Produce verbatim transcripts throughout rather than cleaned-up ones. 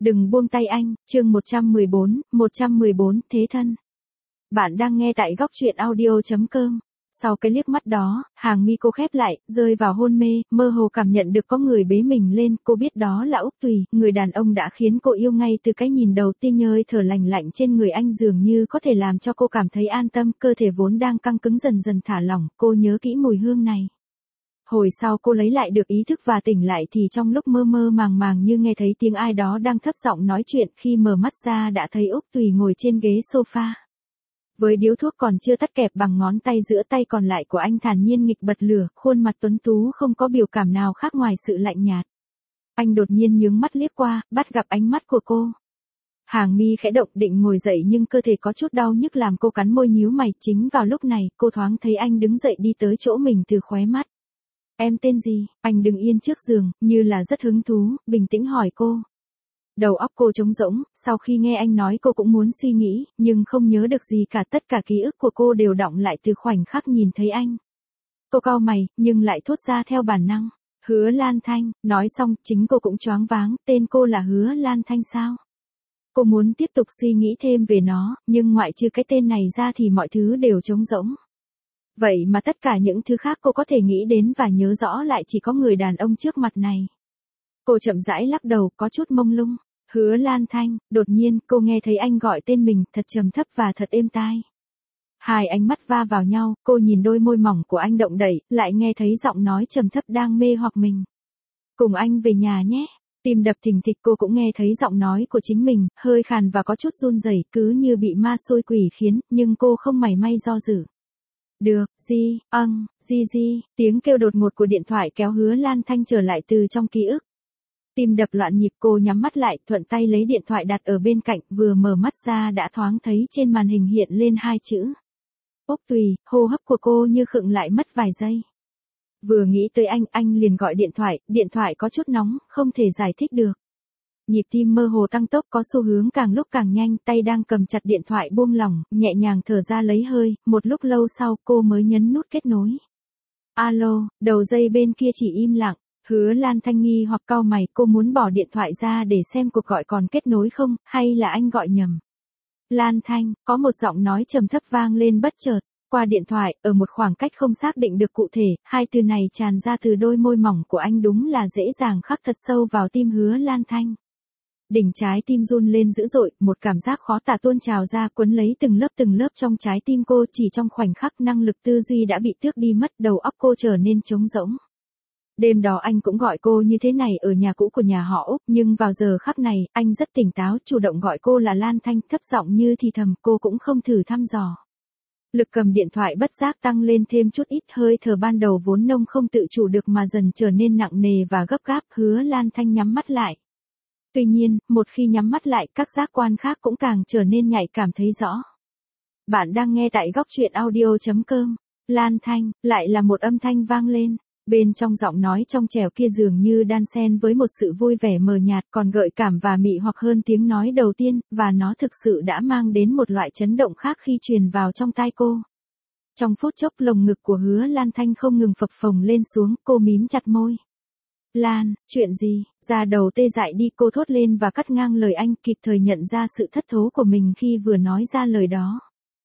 Đừng buông tay anh, chương một trăm mười bốn, một trăm mười bốn, thế thân. Bạn đang nghe tại góc truyện audio chấm com. Sau cái liếc mắt đó, hàng mi cô khép lại, rơi vào hôn mê, mơ hồ cảm nhận được có người bế mình lên, cô biết đó là Úc Tùy, người đàn ông đã khiến cô yêu ngay từ cái nhìn đầu tiên, nhhơi thở lành lạnh trên người anh dường như có thể làm cho cô cảm thấy an tâm, cơ thể vốn đang căng cứng dần dần thả lỏng, cô nhớ kỹ mùi hương này. Hồi sau cô lấy lại được ý thức và tỉnh lại thì trong lúc mơ mơ màng màng như nghe thấy tiếng ai đó đang thấp giọng nói chuyện, khi mở mắt ra đã thấy Úc Tùy ngồi trên ghế sofa. Với điếu thuốc còn chưa tắt kẹp bằng ngón tay, giữa tay còn lại của anh thản nhiên nghịch bật lửa, khuôn mặt tuấn tú không có biểu cảm nào khác ngoài sự lạnh nhạt. Anh đột nhiên nhướng mắt liếc qua, bắt gặp ánh mắt của cô. Hàng mi khẽ động định ngồi dậy nhưng cơ thể có chút đau nhức làm cô cắn môi nhíu mày. Chính vào lúc này, cô thoáng thấy anh đứng dậy đi tới chỗ mình từ khóe mắt. Em tên gì? Anh đứng yên trước giường, như là rất hứng thú, bình tĩnh hỏi cô. Đầu óc cô trống rỗng, sau khi nghe anh nói cô cũng muốn suy nghĩ, nhưng không nhớ được gì cả, tất cả ký ức của cô đều đọng lại từ khoảnh khắc nhìn thấy anh. Cô cau mày, nhưng lại thốt ra theo bản năng. Hứa Lan Thanh, nói xong, chính cô cũng choáng váng, tên cô là Hứa Lan Thanh sao? Cô muốn tiếp tục suy nghĩ thêm về nó, nhưng ngoại trừ cái tên này ra thì mọi thứ đều trống rỗng. Vậy mà tất cả những thứ khác cô có thể nghĩ đến và nhớ rõ lại chỉ có người đàn ông trước mặt này. Cô chậm rãi lắc đầu, có chút mông lung. Hứa Lan Thanh, đột nhiên cô nghe thấy anh gọi tên mình, thật trầm thấp và thật êm tai. Hai ánh mắt va vào nhau, cô nhìn đôi môi mỏng của anh động đẩy, lại nghe thấy giọng nói trầm thấp đang mê hoặc mình. Cùng anh về nhà nhé. Tim đập thình thịch, cô cũng nghe thấy giọng nói của chính mình, hơi khàn và có chút run rẩy, cứ như bị ma xôi quỷ khiến, nhưng cô không mảy may do dự. Được, Di, âng, Di Di, tiếng kêu đột ngột của điện thoại kéo Hứa Lan Thanh trở lại từ trong ký ức. Tim đập loạn nhịp, cô nhắm mắt lại, thuận tay lấy điện thoại đặt ở bên cạnh, vừa mở mắt ra đã thoáng thấy trên màn hình hiện lên hai chữ. Úc Tùy, hô hấp của cô như khựng lại mất vài giây. Vừa nghĩ tới anh, anh liền gọi điện thoại, điện thoại có chút nóng, không thể giải thích được. Nhịp tim mơ hồ tăng tốc, có xu hướng càng lúc càng nhanh, tay đang cầm chặt điện thoại buông lỏng, nhẹ nhàng thở ra lấy hơi, một lúc lâu sau cô mới nhấn nút kết nối. Alo, đầu dây bên kia chỉ im lặng. Hứa Lan Thanh nghi hoặc cau mày, cô muốn bỏ điện thoại ra để xem cuộc gọi còn kết nối không, hay là anh gọi nhầm. Lan Thanh, có một giọng nói trầm thấp vang lên bất chợt, qua điện thoại, ở một khoảng cách không xác định được cụ thể, hai từ này tràn ra từ đôi môi mỏng của anh đúng là dễ dàng khắc thật sâu vào tim Hứa Lan Thanh. Đỉnh trái tim run lên dữ dội, một cảm giác khó tả tuôn trào ra quấn lấy từng lớp từng lớp trong trái tim cô, chỉ trong khoảnh khắc năng lực tư duy đã bị tước đi mất, đầu óc cô trở nên trống rỗng. Đêm đó anh cũng gọi cô như thế này ở nhà cũ của nhà họ Úc, nhưng vào giờ khắc này, anh rất tỉnh táo, chủ động gọi cô là Lan Thanh, thấp giọng như thì thầm, cô cũng không thử thăm dò. Lực cầm điện thoại bất giác tăng lên thêm chút ít, hơi thở ban đầu vốn nông không tự chủ được mà dần trở nên nặng nề và gấp gáp. Hứa Lan Thanh nhắm mắt lại. Tuy nhiên, một khi nhắm mắt lại, các giác quan khác cũng càng trở nên nhạy cảm thấy rõ. Bạn đang nghe tại góc truyện audio chấm com. Lan Thanh, lại là một âm thanh vang lên. Bên trong giọng nói trong trẻo kia dường như đan xen với một sự vui vẻ mờ nhạt, còn gợi cảm và mị hoặc hơn tiếng nói đầu tiên, và nó thực sự đã mang đến một loại chấn động khác khi truyền vào trong tai cô. Trong phút chốc, lồng ngực của Hứa Lan Thanh không ngừng phập phồng lên xuống, cô mím chặt môi. Lan, chuyện gì? Da đầu tê dại đi, cô thốt lên và cắt ngang lời anh, kịp thời nhận ra sự thất thố của mình khi vừa nói ra lời đó.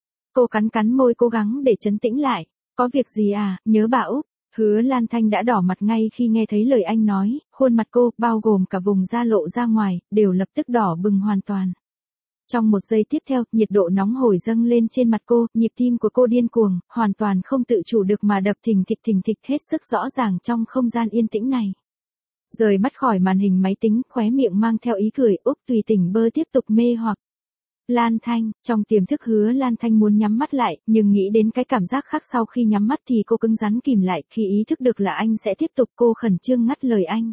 Cô cắn cắn môi cố gắng để trấn tĩnh lại. Có việc gì à, nhớ bà Úc? Hứa Lan Thanh đã đỏ mặt ngay khi nghe thấy lời anh nói, khuôn mặt cô, bao gồm cả vùng da lộ ra ngoài, đều lập tức đỏ bừng hoàn toàn. Trong một giây tiếp theo, nhiệt độ nóng hổi dâng lên trên mặt cô, nhịp tim của cô điên cuồng, hoàn toàn không tự chủ được mà đập thình thịch thình thịch hết sức rõ ràng trong không gian yên tĩnh này. Rời mắt khỏi màn hình máy tính, khóe miệng mang theo ý cười, Úc Tùy tỉnh bơ tiếp tục mê hoặc. Lan Thanh, trong tiềm thức Hứa Lan Thanh muốn nhắm mắt lại, nhưng nghĩ đến cái cảm giác khác sau khi nhắm mắt thì cô cứng rắn kìm lại, khi ý thức được là anh sẽ tiếp tục cô khẩn trương ngắt lời anh.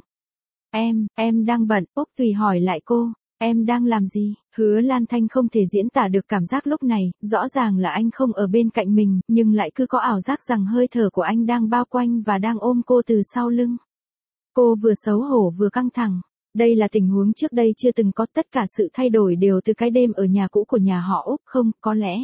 Em, em đang bận, Úc Tùy hỏi lại cô, em đang làm gì? Hứa Lan Thanh không thể diễn tả được cảm giác lúc này, rõ ràng là anh không ở bên cạnh mình, nhưng lại cứ có ảo giác rằng hơi thở của anh đang bao quanh và đang ôm cô từ sau lưng. Cô vừa xấu hổ vừa căng thẳng. Đây là tình huống trước đây chưa từng có, tất cả sự thay đổi đều từ cái đêm ở nhà cũ của nhà họ Úc, không, có lẽ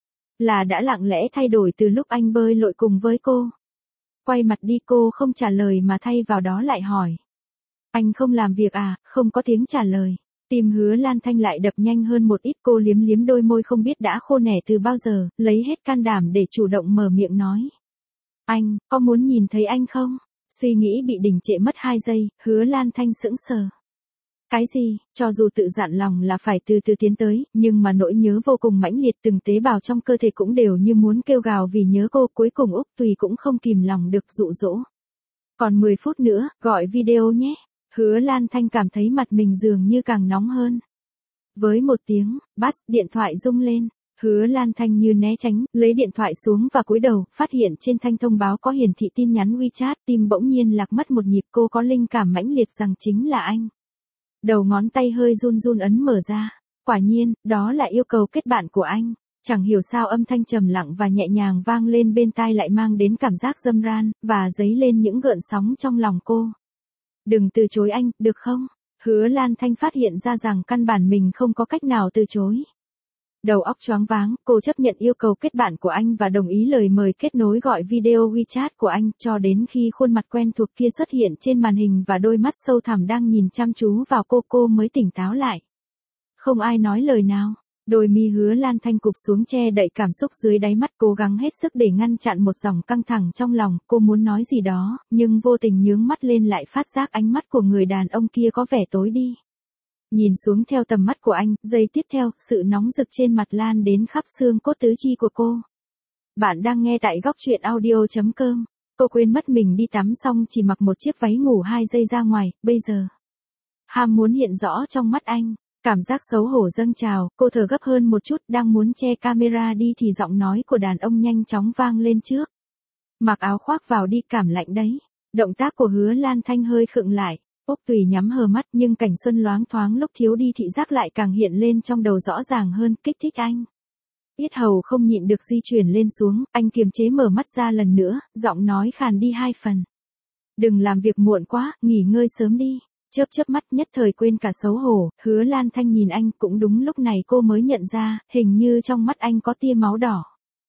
là đã lặng lẽ thay đổi từ lúc anh bơi lội cùng với cô. Quay mặt đi, cô không trả lời mà thay vào đó lại hỏi. Anh không làm việc à? Không có tiếng trả lời. Tim Hứa Lan Thanh lại đập nhanh hơn một ít, cô liếm liếm đôi môi không biết đã khô nẻ từ bao giờ, lấy hết can đảm để chủ động mở miệng nói. Anh, có muốn nhìn thấy anh không? Suy nghĩ bị đình trệ mất hai giây, Hứa Lan Thanh sững sờ. Cái gì, cho dù tự dặn lòng là phải từ từ tiến tới, nhưng mà nỗi nhớ vô cùng mãnh liệt, từng tế bào trong cơ thể cũng đều như muốn kêu gào vì nhớ cô, cuối cùng Úc Tùy cũng không kìm lòng được dụ dỗ. Còn mười phút nữa, gọi video nhé. Hứa Lan Thanh cảm thấy mặt mình dường như càng nóng hơn. Với một tiếng, bát, điện thoại rung lên. Hứa Lan Thanh như né tránh, lấy điện thoại xuống và cúi đầu, phát hiện trên thanh thông báo có hiển thị tin nhắn WeChat, tim bỗng nhiên lạc mất một nhịp, cô có linh cảm mãnh liệt rằng chính là anh. Đầu ngón tay hơi run run ấn mở ra. Quả nhiên, đó là yêu cầu kết bạn của anh. Chẳng hiểu sao âm thanh trầm lặng và nhẹ nhàng vang lên bên tai lại mang đến cảm giác dâm ran, và dấy lên những gợn sóng trong lòng cô. Đừng từ chối anh, được không? Hứa Lan Thanh phát hiện ra rằng căn bản mình không có cách nào từ chối. Đầu óc choáng váng, cô chấp nhận yêu cầu kết bạn của anh và đồng ý lời mời kết nối gọi video WeChat của anh, cho đến khi khuôn mặt quen thuộc kia xuất hiện trên màn hình và đôi mắt sâu thẳm đang nhìn chăm chú vào cô, cô mới tỉnh táo lại. Không ai nói lời nào. Đôi mi Hứa Lan Thanh cụp xuống che đậy cảm xúc dưới đáy mắt, cố gắng hết sức để ngăn chặn một dòng căng thẳng trong lòng. Cô muốn nói gì đó, nhưng vô tình nhướng mắt lên lại phát giác ánh mắt của người đàn ông kia có vẻ tối đi. Nhìn xuống theo tầm mắt của anh, giây tiếp theo, sự nóng rực trên mặt lan đến khắp xương cốt tứ chi của cô. Bạn đang nghe tại góc truyện audio chấm com. Cô quên mất mình đi tắm xong chỉ mặc một chiếc váy ngủ hai giây ra ngoài, bây giờ. Ham muốn hiện rõ trong mắt anh. Cảm giác xấu hổ dâng trào, cô thở gấp hơn một chút, đang muốn che camera đi thì giọng nói của đàn ông nhanh chóng vang lên trước. Mặc áo khoác vào đi, cảm lạnh đấy. Động tác của Hứa Lan Thanh hơi khựng lại. Úc Tùy nhắm hờ mắt, nhưng cảnh xuân loáng thoáng lúc thiếu đi thị giác lại càng hiện lên trong đầu rõ ràng hơn, kích thích anh. Yết hầu không nhịn được di chuyển lên xuống, anh kiềm chế mở mắt ra lần nữa, giọng nói khàn đi hai phần. Đừng làm việc muộn quá, nghỉ ngơi sớm đi. Chớp chớp mắt nhất thời quên cả xấu hổ, Hứa Lan Thanh nhìn anh, cũng đúng lúc này cô mới nhận ra, hình như trong mắt anh có tia máu đỏ.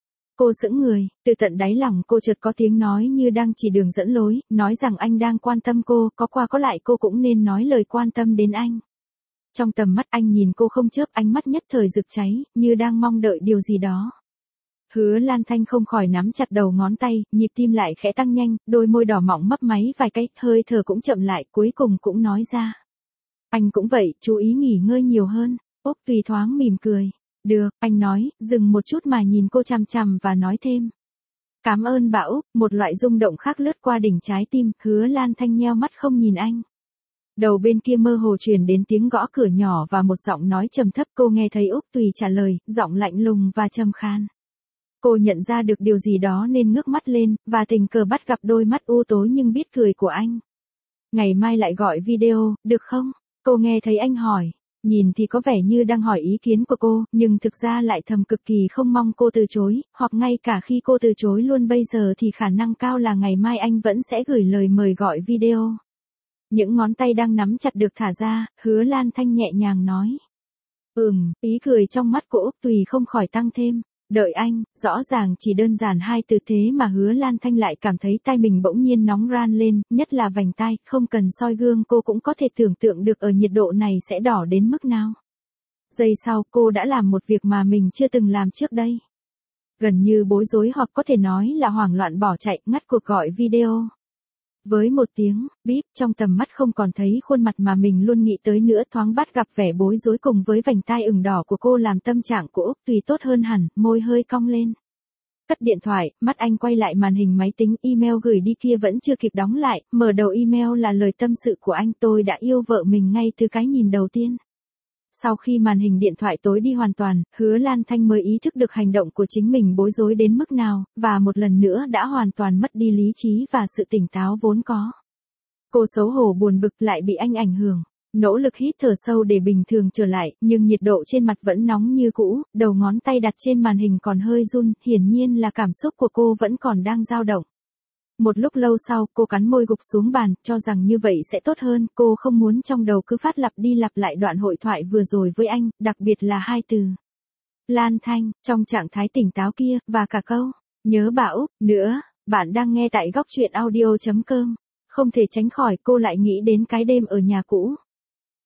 Cô sững người, từ tận đáy lòng cô chợt có tiếng nói như đang chỉ đường dẫn lối, nói rằng anh đang quan tâm cô, có qua có lại cô cũng nên nói lời quan tâm đến anh. Trong tầm mắt anh nhìn cô không chớp, ánh mắt nhất thời rực cháy, như đang mong đợi điều gì đó. Hứa Lan Thanh không khỏi nắm chặt đầu ngón tay, nhịp tim lại khẽ tăng nhanh, đôi môi đỏ mọng mấp máy vài cái, hơi thở cũng chậm lại, cuối cùng cũng nói ra. Anh cũng vậy, chú ý nghỉ ngơi nhiều hơn. Úc Tùy thoáng mỉm cười. Được, anh nói, dừng một chút mà nhìn cô chằm chằm và nói thêm. Cảm ơn bà Úc, một loại rung động khác lướt qua đỉnh trái tim, Hứa Lan Thanh nheo mắt không nhìn anh. Đầu bên kia mơ hồ truyền đến tiếng gõ cửa nhỏ và một giọng nói trầm thấp, cô nghe thấy Úc Tùy trả lời, giọng lạnh lùng và trầm khan. Cô nhận ra được điều gì đó nên ngước mắt lên, và tình cờ bắt gặp đôi mắt u tối nhưng biết cười của anh. Ngày mai lại gọi video, được không? Cô nghe thấy anh hỏi. Nhìn thì có vẻ như đang hỏi ý kiến của cô, nhưng thực ra lại thầm cực kỳ không mong cô từ chối, hoặc ngay cả khi cô từ chối luôn bây giờ thì khả năng cao là ngày mai anh vẫn sẽ gửi lời mời gọi video. Những ngón tay đang nắm chặt được thả ra, Hứa Lan Thanh nhẹ nhàng nói. Ừm, ý cười trong mắt của Úc Tùy không khỏi tăng thêm. Đợi anh, rõ ràng chỉ đơn giản hai từ thế mà Hứa Lan Thanh lại cảm thấy tai mình bỗng nhiên nóng ran lên, nhất là vành tai, không cần soi gương cô cũng có thể tưởng tượng được ở nhiệt độ này sẽ đỏ đến mức nào. Giây sau cô đã làm một việc mà mình chưa từng làm trước đây. Gần như bối rối hoặc có thể nói là hoảng loạn bỏ chạy, ngắt cuộc gọi video. Với một tiếng, bíp, trong tầm mắt không còn thấy khuôn mặt mà mình luôn nghĩ tới nữa, thoáng bắt gặp vẻ bối rối cùng với vành tai ửng đỏ của cô làm tâm trạng của Úc Tùy tốt hơn hẳn, môi hơi cong lên. Cất điện thoại, mắt anh quay lại màn hình máy tính, email gửi đi kia vẫn chưa kịp đóng lại, mở đầu email là lời tâm sự của anh, tôi đã yêu vợ mình ngay từ cái nhìn đầu tiên. Sau khi màn hình điện thoại tối đi hoàn toàn, Hứa Lan Thanh mới ý thức được hành động của chính mình bối rối đến mức nào, và một lần nữa đã hoàn toàn mất đi lý trí và sự tỉnh táo vốn có. Cô xấu hổ buồn bực lại bị anh ảnh hưởng. Nỗ lực hít thở sâu để bình thường trở lại, nhưng nhiệt độ trên mặt vẫn nóng như cũ, đầu ngón tay đặt trên màn hình còn hơi run, hiển nhiên là cảm xúc của cô vẫn còn đang dao động. Một lúc lâu sau, cô cắn môi gục xuống bàn, cho rằng như vậy sẽ tốt hơn, cô không muốn trong đầu cứ phát lặp đi lặp lại đoạn hội thoại vừa rồi với anh, đặc biệt là hai từ. Lan Thanh, trong trạng thái tỉnh táo kia, và cả câu, nhớ bà Úc, nữa, bạn đang nghe tại góc truyện audio chấm com. Không thể tránh khỏi cô lại nghĩ đến cái đêm ở nhà cũ.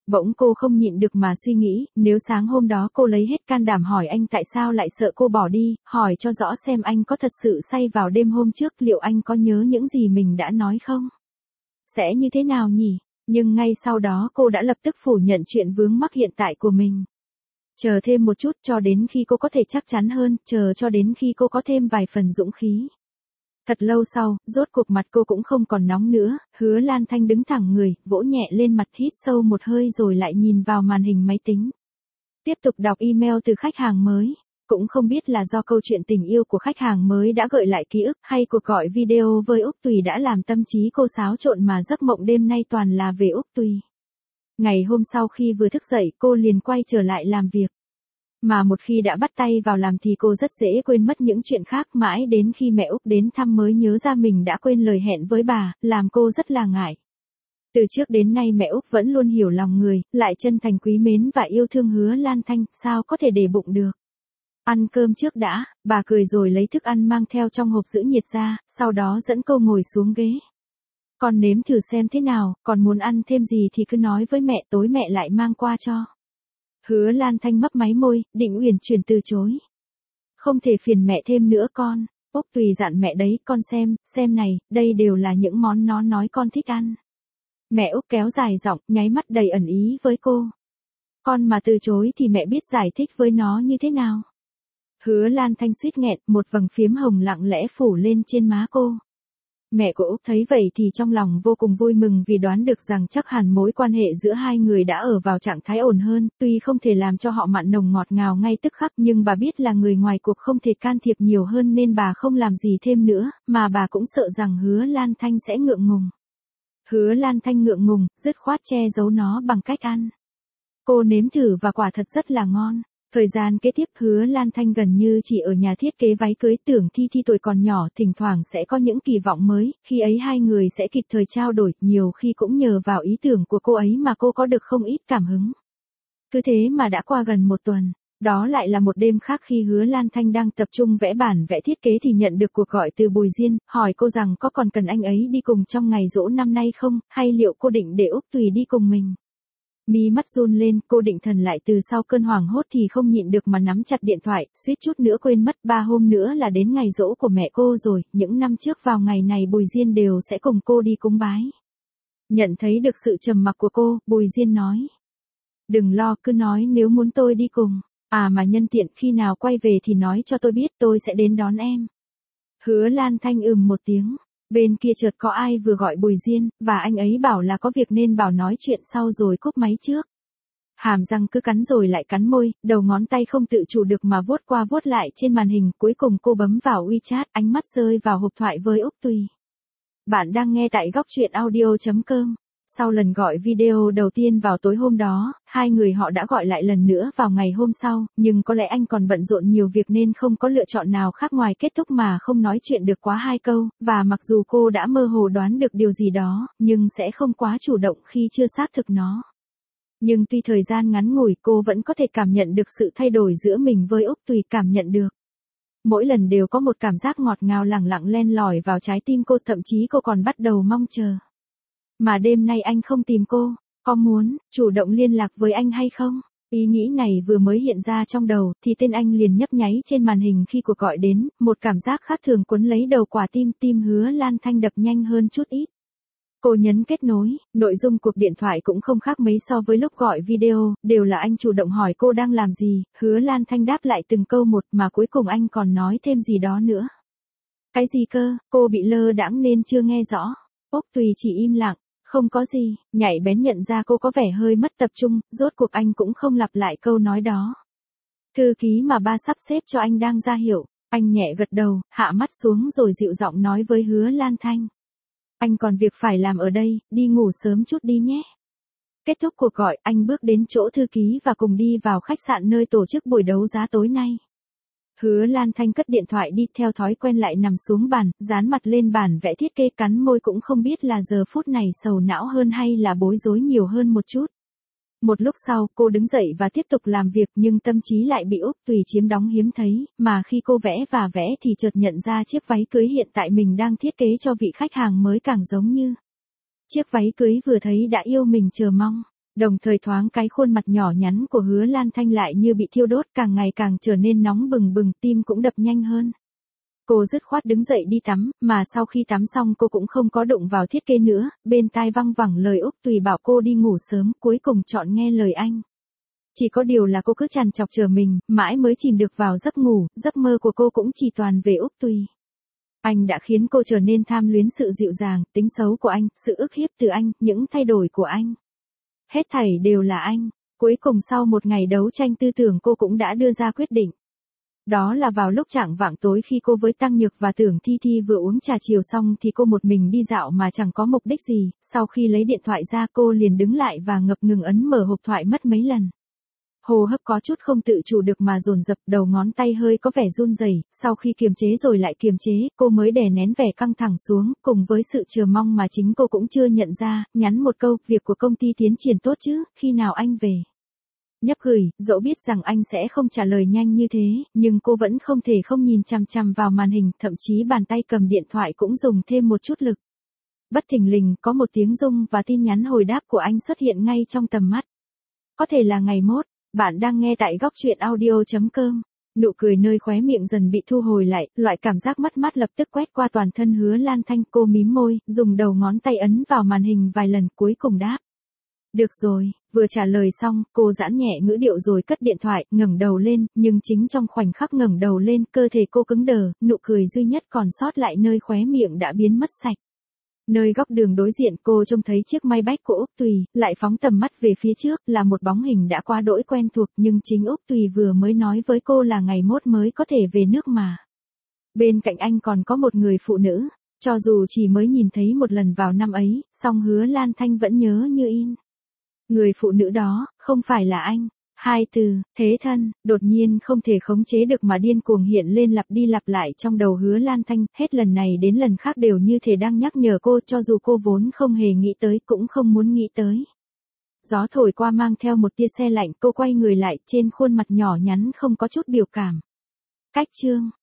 Bỗng cô không nhịn được mà suy nghĩ, nếu sáng hôm đó cô lấy hết can đảm hỏi anh tại sao lại sợ cô bỏ đi, hỏi cho rõ xem anh có thật sự say vào đêm hôm trước, liệu anh có nhớ những gì mình đã nói không? Sẽ như thế nào nhỉ? Nhưng ngay sau đó cô đã lập tức phủ nhận chuyện vướng mắc hiện tại của mình. Chờ thêm một chút cho đến khi cô có thể chắc chắn hơn, chờ cho đến khi cô có thêm vài phần dũng khí. Thật lâu sau, rốt cuộc mặt cô cũng không còn nóng nữa, Hứa Lan Thanh đứng thẳng người, vỗ nhẹ lên mặt, hít sâu một hơi rồi lại nhìn vào màn hình máy tính. Tiếp tục đọc email từ khách hàng mới. Cũng không biết là do câu chuyện tình yêu của khách hàng mới đã gợi lại ký ức hay cuộc gọi video với Úc Tùy đã làm tâm trí cô xáo trộn mà giấc mộng đêm nay toàn là về Úc Tùy. Ngày hôm sau khi vừa thức dậy cô liền quay trở lại làm việc. Mà một khi đã bắt tay vào làm thì cô rất dễ quên mất những chuyện khác, mãi đến khi mẹ Úc đến thăm mới nhớ ra mình đã quên lời hẹn với bà, làm cô rất là ngại. Từ trước đến nay mẹ Úc vẫn luôn hiểu lòng người, lại chân thành quý mến và yêu thương Hứa Lan Thanh, sao có thể để bụng được. Ăn cơm trước đã, bà cười rồi lấy thức ăn mang theo trong hộp giữ nhiệt ra, sau đó dẫn cô ngồi xuống ghế. Con nếm thử xem thế nào, còn muốn ăn thêm gì thì cứ nói với mẹ, tối mẹ lại mang qua cho. Hứa Lan Thanh mấp máy môi, định uyển chuyển từ chối. Không thể phiền mẹ thêm nữa con, Úc Tùy dặn mẹ đấy, con xem, xem này, đây đều là những món nó nói con thích ăn. Mẹ Úc kéo dài giọng, nháy mắt đầy ẩn ý với cô. Con mà từ chối thì mẹ biết giải thích với nó như thế nào. Hứa Lan Thanh suýt nghẹn, một vầng phiếm hồng lặng lẽ phủ lên trên má cô. Mẹ của Úc thấy vậy thì trong lòng vô cùng vui mừng vì đoán được rằng chắc hẳn mối quan hệ giữa hai người đã ở vào trạng thái ổn hơn, tuy không thể làm cho họ mặn nồng ngọt ngào ngay tức khắc nhưng bà biết là người ngoài cuộc không thể can thiệp nhiều hơn nên bà không làm gì thêm nữa, mà bà cũng sợ rằng Hứa Lan Thanh sẽ ngượng ngùng. Hứa Lan Thanh ngượng ngùng, dứt khoát che giấu nó bằng cách ăn. Cô nếm thử và quả thật rất là ngon. Thời gian kế tiếp Hứa Lan Thanh gần như chỉ ở nhà thiết kế váy cưới, Tưởng Thi Thi tuổi còn nhỏ thỉnh thoảng sẽ có những kỳ vọng mới, khi ấy hai người sẽ kịp thời trao đổi, nhiều khi cũng nhờ vào ý tưởng của cô ấy mà cô có được không ít cảm hứng. Cứ thế mà đã qua gần một tuần, đó lại là một đêm khác khi Hứa Lan Thanh đang tập trung vẽ bản vẽ thiết kế thì nhận được cuộc gọi từ Bùi Diên, hỏi cô rằng có còn cần anh ấy đi cùng trong ngày giỗ năm nay không, hay liệu cô định để Úc Tùy đi cùng mình. Mí mắt run lên, cô định thần lại từ sau cơn hoảng hốt thì không nhịn được mà nắm chặt điện thoại, suýt chút nữa quên mất ba hôm nữa là đến ngày giỗ của mẹ cô rồi, những năm trước vào ngày này Bùi Diên đều sẽ cùng cô đi cúng bái. Nhận thấy được sự trầm mặc của cô, Bùi Diên nói. Đừng lo, cứ nói nếu muốn tôi đi cùng, à mà nhân tiện khi nào quay về thì nói cho tôi biết, tôi sẽ đến đón em. Hứa Lan Thanh ừm một tiếng. Bên kia chợt có ai vừa gọi Bùi Diên, và anh ấy bảo là có việc nên bảo nói chuyện sau rồi cúp máy trước. Hàm răng cứ cắn rồi lại cắn môi, đầu ngón tay không tự chủ được mà vuốt qua vuốt lại trên màn hình, cuối cùng cô bấm vào WeChat, ánh mắt rơi vào hộp thoại với Úc Tùy. Bạn đang nghe tại góc truyện audio chấm com. Sau lần gọi video đầu tiên vào tối hôm đó, hai người họ đã gọi lại lần nữa vào ngày hôm sau, nhưng có lẽ anh còn bận rộn nhiều việc nên không có lựa chọn nào khác ngoài kết thúc mà không nói chuyện được quá hai câu, và mặc dù cô đã mơ hồ đoán được điều gì đó, nhưng sẽ không quá chủ động khi chưa xác thực nó. Nhưng tuy thời gian ngắn ngủi cô vẫn có thể cảm nhận được sự thay đổi giữa mình với Úc Tùy, cảm nhận được. Mỗi lần đều có một cảm giác ngọt ngào lẳng lặng len lỏi vào trái tim cô, thậm chí cô còn bắt đầu mong chờ. Mà đêm nay anh không tìm cô, có muốn chủ động liên lạc với anh hay không? Ý nghĩ này vừa mới hiện ra trong đầu, thì tên anh liền nhấp nháy trên màn hình khi cuộc gọi đến, một cảm giác khác thường cuốn lấy đầu quả tim, tim Hứa Lan Thanh đập nhanh hơn chút ít. Cô nhấn kết nối, nội dung cuộc điện thoại cũng không khác mấy so với lúc gọi video, đều là anh chủ động hỏi cô đang làm gì, Hứa Lan Thanh đáp lại từng câu một mà cuối cùng anh còn nói thêm gì đó nữa. Cái gì cơ, cô bị lơ đãng nên chưa nghe rõ. Úc Tùy chỉ im lặng. Không có gì, nhạy bén nhận ra cô có vẻ hơi mất tập trung, rốt cuộc anh cũng không lặp lại câu nói đó. Thư ký mà ba sắp xếp cho anh đang ra hiệu, anh nhẹ gật đầu, hạ mắt xuống rồi dịu giọng nói với Hứa Lan Thanh. Anh còn việc phải làm ở đây, đi ngủ sớm chút đi nhé. Kết thúc cuộc gọi, anh bước đến chỗ thư ký và cùng đi vào khách sạn nơi tổ chức buổi đấu giá tối nay. Hứa Lan Thanh cất điện thoại đi, theo thói quen lại nằm xuống bàn, dán mặt lên bản vẽ thiết kế, cắn môi, cũng không biết là giờ phút này sầu não hơn hay là bối rối nhiều hơn một chút. Một lúc sau, cô đứng dậy và tiếp tục làm việc, nhưng tâm trí lại bị Úc Tùy chiếm đóng hiếm thấy, mà khi cô vẽ và vẽ thì chợt nhận ra chiếc váy cưới hiện tại mình đang thiết kế cho vị khách hàng mới càng giống như chiếc váy cưới vừa thấy đã yêu mình chờ mong. Đồng thời thoáng cái khuôn mặt nhỏ nhắn của Hứa Lan Thanh lại như bị thiêu đốt, càng ngày càng trở nên nóng bừng bừng, tim cũng đập nhanh hơn. Cô dứt khoát đứng dậy đi tắm, mà sau khi tắm xong cô cũng không có đụng vào thiết kế nữa, bên tai văng vẳng lời Úc Tùy bảo cô đi ngủ sớm, cuối cùng chọn nghe lời anh. Chỉ có điều là cô cứ trằn trọc chờ mình, mãi mới chìm được vào giấc ngủ, giấc mơ của cô cũng chỉ toàn về Úc Tùy. Anh đã khiến cô trở nên tham luyến sự dịu dàng, tính xấu của anh, sự ức hiếp từ anh, những thay đổi của anh. Hết thảy đều là anh. Cuối cùng sau một ngày đấu tranh tư tưởng cô cũng đã đưa ra quyết định. Đó là vào lúc chạng vạng tối khi cô với Tăng Nhược và Tưởng Thi Thi vừa uống trà chiều xong thì cô một mình đi dạo mà chẳng có mục đích gì, sau khi lấy điện thoại ra cô liền đứng lại và ngập ngừng ấn mở hộp thoại mất mấy lần. Hô hấp có chút không tự chủ được mà dồn dập, đầu ngón tay hơi có vẻ run rẩy, sau khi kiềm chế rồi lại kiềm chế, cô mới đè nén vẻ căng thẳng xuống, cùng với sự chờ mong mà chính cô cũng chưa nhận ra, nhắn một câu, việc của công ty tiến triển tốt chứ, khi nào anh về. Nhấp gửi, dẫu biết rằng anh sẽ không trả lời nhanh như thế, nhưng cô vẫn không thể không nhìn chằm chằm vào màn hình, thậm chí bàn tay cầm điện thoại cũng dùng thêm một chút lực. Bất thình lình, có một tiếng rung và tin nhắn hồi đáp của anh xuất hiện ngay trong tầm mắt. Có thể là ngày mốt. Bạn đang nghe tại góc truyện audio chấm com. Nụ cười nơi khóe miệng dần bị thu hồi lại, loại cảm giác mất mát lập tức quét qua toàn thân Hứa Lan Thanh, cô mím môi, dùng đầu ngón tay ấn vào màn hình vài lần cuối cùng đáp. Được rồi, vừa trả lời xong, cô giãn nhẹ ngữ điệu rồi cất điện thoại, ngẩng đầu lên, nhưng chính trong khoảnh khắc ngẩng đầu lên, cơ thể cô cứng đờ, nụ cười duy nhất còn sót lại nơi khóe miệng đã biến mất sạch. Nơi góc đường đối diện cô trông thấy chiếc Maybach của Úc Tùy, lại phóng tầm mắt về phía trước, là một bóng hình đã quá đỗi quen thuộc, nhưng chính Úc Tùy vừa mới nói với cô là ngày mốt mới có thể về nước mà. Bên cạnh anh còn có một người phụ nữ, cho dù chỉ mới nhìn thấy một lần vào năm ấy, song Hứa Lan Thanh vẫn nhớ như in. Người phụ nữ đó, không phải là anh. Hai từ, thế thân, đột nhiên không thể khống chế được mà điên cuồng hiện lên lặp đi lặp lại trong đầu Hứa Lan Thanh, hết lần này đến lần khác đều như thể đang nhắc nhở cô, cho dù cô vốn không hề nghĩ tới cũng không muốn nghĩ tới. Gió thổi qua mang theo một tia se lạnh, cô quay người lại, trên khuôn mặt nhỏ nhắn không có chút biểu cảm. Cách chương